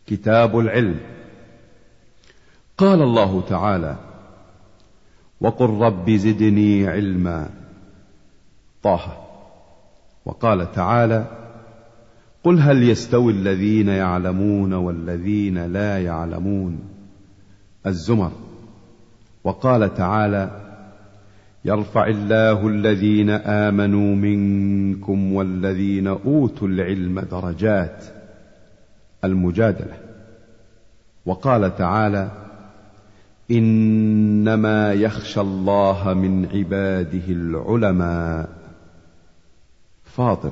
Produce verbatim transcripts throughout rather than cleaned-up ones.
كتاب العلم. قال الله تعالى: وقل رب زدني علما. طه. وقال تعالى: قل هل يستوي الذين يعلمون والذين لا يعلمون. الزمر. وقال تعالى: يرفع الله الذين آمنوا منكم والذين أوتوا العلم درجات. المجادلة. وقال تعالى: إنما يخشى الله من عباده العلماء. فاطر.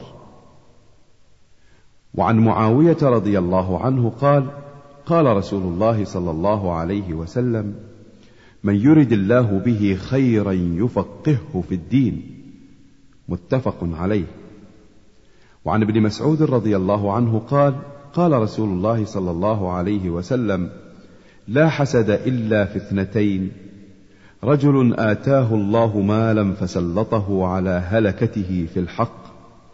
وعن معاوية رضي الله عنه قال: قال رسول الله صلى الله عليه وسلم: من يرد الله به خيرا يفقهه في الدين. متفق عليه. وعن ابن مسعود رضي الله عنه قال: قال رسول الله صلى الله عليه وسلم: لا حسد إلا في اثنتين: رجل آتاه الله مالا فسلطه على هلكته في الحق،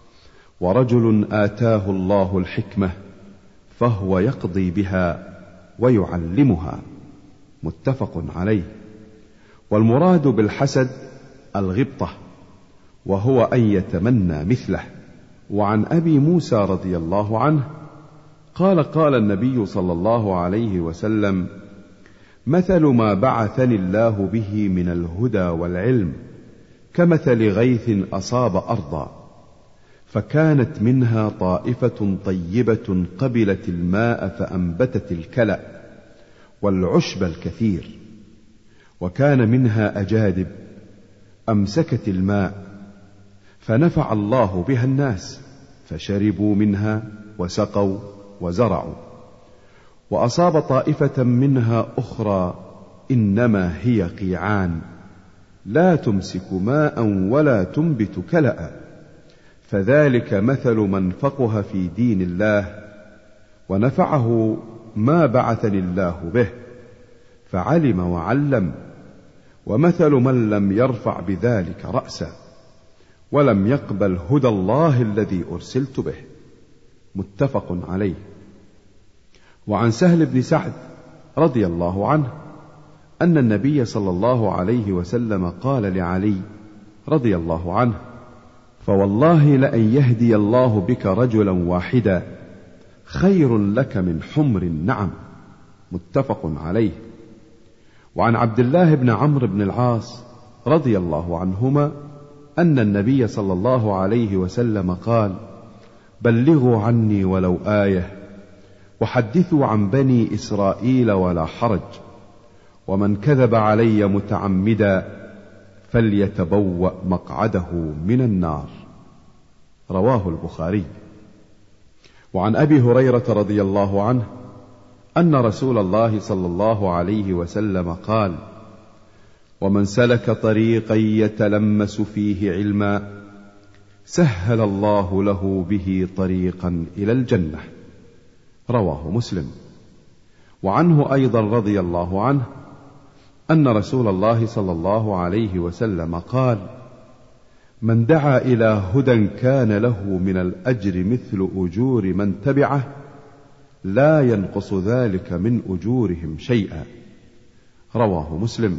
ورجل آتاه الله الحكمة فهو يقضي بها ويعلمها. متفق عليه. والمراد بالحسد الغبطة، وهو أن يتمنى مثله. وعن أبي موسى رضي الله عنه قال: قال النبي صلى الله عليه وسلم: مثل ما بعثني الله به من الهدى والعلم كمثل غيث أصاب أرضا، فكانت منها طائفة طيبة قبلت الماء فأنبتت الكلأ والعشب الكثير، وكان منها أجادب أمسكت الماء فنفع الله بها الناس، فشربوا منها وسقوا وزرعوا. وأصاب طائفة منها أخرى إنما هي قيعان لا تمسك ماء ولا تنبت كلأ، فذلك مثل من فقه في دين الله ونفعه ما بعثني الله به، فعلم وعلم. ومثل من لم يرفع بذلك رأسا ولم يقبل هدى الله الذي أرسلت به. متفق عليه. وعن سهل بن سعد رضي الله عنه أن النبي صلى الله عليه وسلم قال لعلي رضي الله عنه: فوالله لأن يهدي الله بك رجلا واحدا خير لك من حمر النعم. متفق عليه. وعن عبد الله بن عمرو بن العاص رضي الله عنهما أن النبي صلى الله عليه وسلم قال: بلغوا عني ولو آية، وحدثوا عن بني إسرائيل ولا حرج، ومن كذب علي متعمدا فليتبوأ مقعده من النار. رواه البخاري. وعن أبي هريرة رضي الله عنه أن رسول الله صلى الله عليه وسلم قال: ومن سلك طريقا يتلمس فيه علما سهل الله له به طريقا إلى الجنة. رواه مسلم. وعنه أيضا رضي الله عنه أن رسول الله صلى الله عليه وسلم قال: من دعا إلى هدى كان له من الأجر مثل أجور من تبعه لا ينقص ذلك من أجورهم شيئا. رواه مسلم.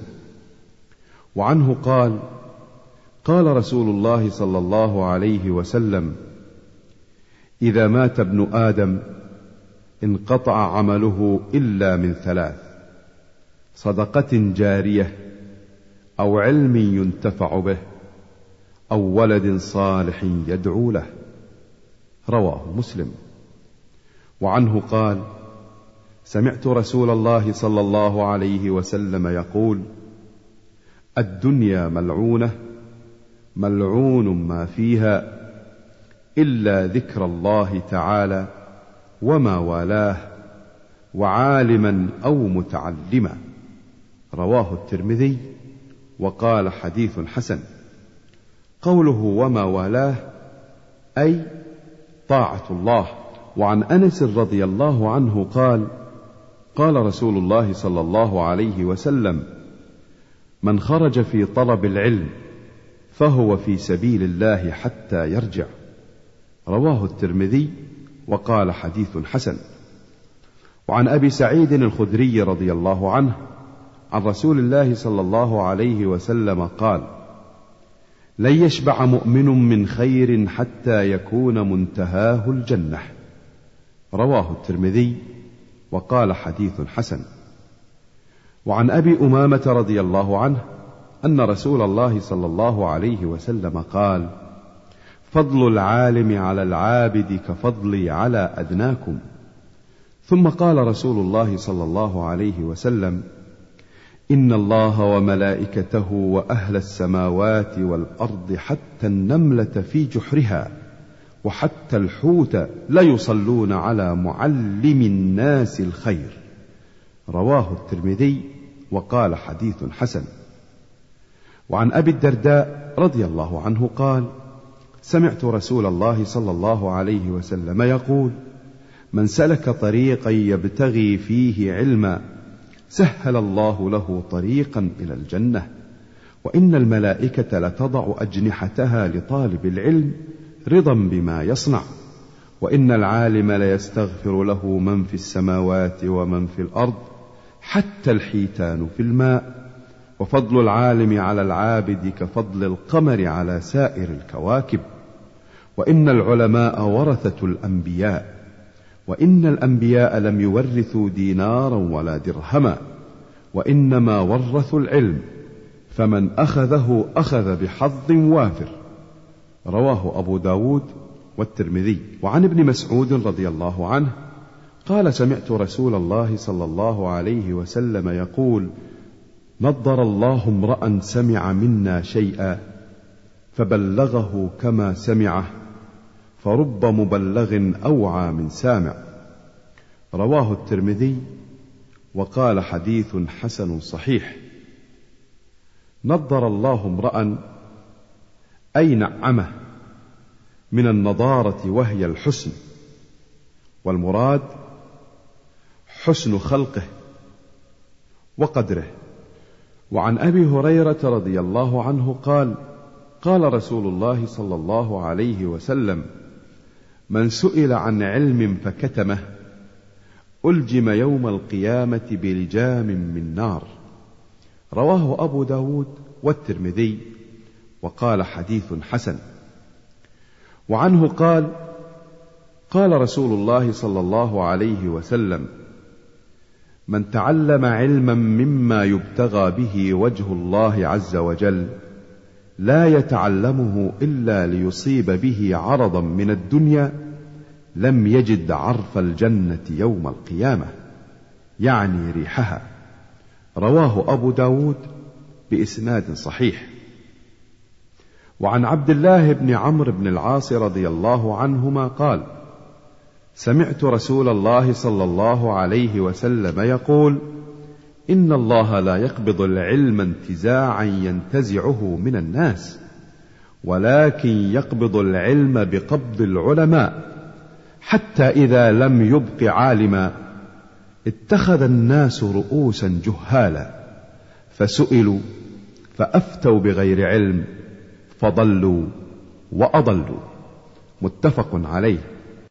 وعنه قال: قال رسول الله صلى الله عليه وسلم: إذا مات ابن آدم انقطع عمله إلا من ثلاث: صدقة جارية، أو علم ينتفع به، أو ولد صالح يدعو له. رواه مسلم. وعنه قال: سمعت رسول الله صلى الله عليه وسلم يقول: الدنيا ملعونة ملعون ما فيها إلا ذكر الله تعالى وما والاه وعالما أو متعلما. رواه الترمذي وقال: حديث حسن. قوله وما والاه أي طاعة الله. وعن أنس رضي الله عنه قال: قال رسول الله صلى الله عليه وسلم: من خرج في طلب العلم فهو في سبيل الله حتى يرجع. رواه الترمذي وقال: حديث حسن. وعن أبي سعيد الخدري رضي الله عنه عن رسول الله صلى الله عليه وسلم قال: لن يشبع مؤمن من خير حتى يكون منتهاه الجنة. رواه الترمذي وقال حديث حسن. وعن أبي أمامة رضي الله عنه أن رسول الله صلى الله عليه وسلم قال: فضل العالم على العابد كفضلي على أدناكم. ثم قال رسول الله صلى الله عليه وسلم: إن الله وملائكته وأهل السماوات والأرض حتى النملة في جحرها وحتى الحوت ليصلون على معلم الناس الخير. رواه الترمذي وقال حديث حسن. وعن أبي الدرداء رضي الله عنه قال: سمعت رسول الله صلى الله عليه وسلم يقول: من سلك طريقا يبتغي فيه علما سهل الله له طريقا إلى الجنة، وإن الملائكة لتضع أجنحتها لطالب العلم رضا بما يصنع، وإن العالم ليستغفر له من في السماوات ومن في الأرض حتى الحيتان في الماء، وفضل العالم على العابد كفضل القمر على سائر الكواكب، وإن العلماء ورثة الأنبياء، وإن الأنبياء لم يورثوا دينارا ولا درهما، وإنما ورثوا العلم، فمن أخذه أخذ بحظ وافر. رواه أبو داود والترمذي. وعن ابن مسعود رضي الله عنه قال: سمعت رسول الله صلى الله عليه وسلم يقول: نضر الله امرأ سمع منا شيئا فبلغه كما سمعه، فرب مبلغ أوعى من سامع. رواه الترمذي وقال حديث حسن صحيح. نضر الله امرأ أي نعمه من النضارة وهي الحسن، والمراد حسن خلقه وقدره. وعن أبي هريرة رضي الله عنه قال: قال رسول الله صلى الله عليه وسلم: من سئل عن علم فكتمه ألجم يوم القيامة بلجام من نار. رواه أبو داود والترمذي وقال حديث حسن. وعنه قال: قال رسول الله صلى الله عليه وسلم: من تعلم علما مما يبتغى به وجه الله عز وجل لا يتعلمه إلا ليصيب به عرضا من الدنيا لم يجد عرف الجنة يوم القيامة، يعني ريحها. رواه أبو داود بإسناد صحيح. وعن عبد الله بن عمرو بن العاص رضي الله عنهما قال: سمعت رسول الله صلى الله عليه وسلم يقول: إن الله لا يقبض العلم انتزاعا ينتزعه من الناس، ولكن يقبض العلم بقبض العلماء، حتى إذا لم يبق عالما اتخذ الناس رؤوسا جهالا فسئلوا فأفتوا بغير علم فضلوا وأضلوا. متفق عليه.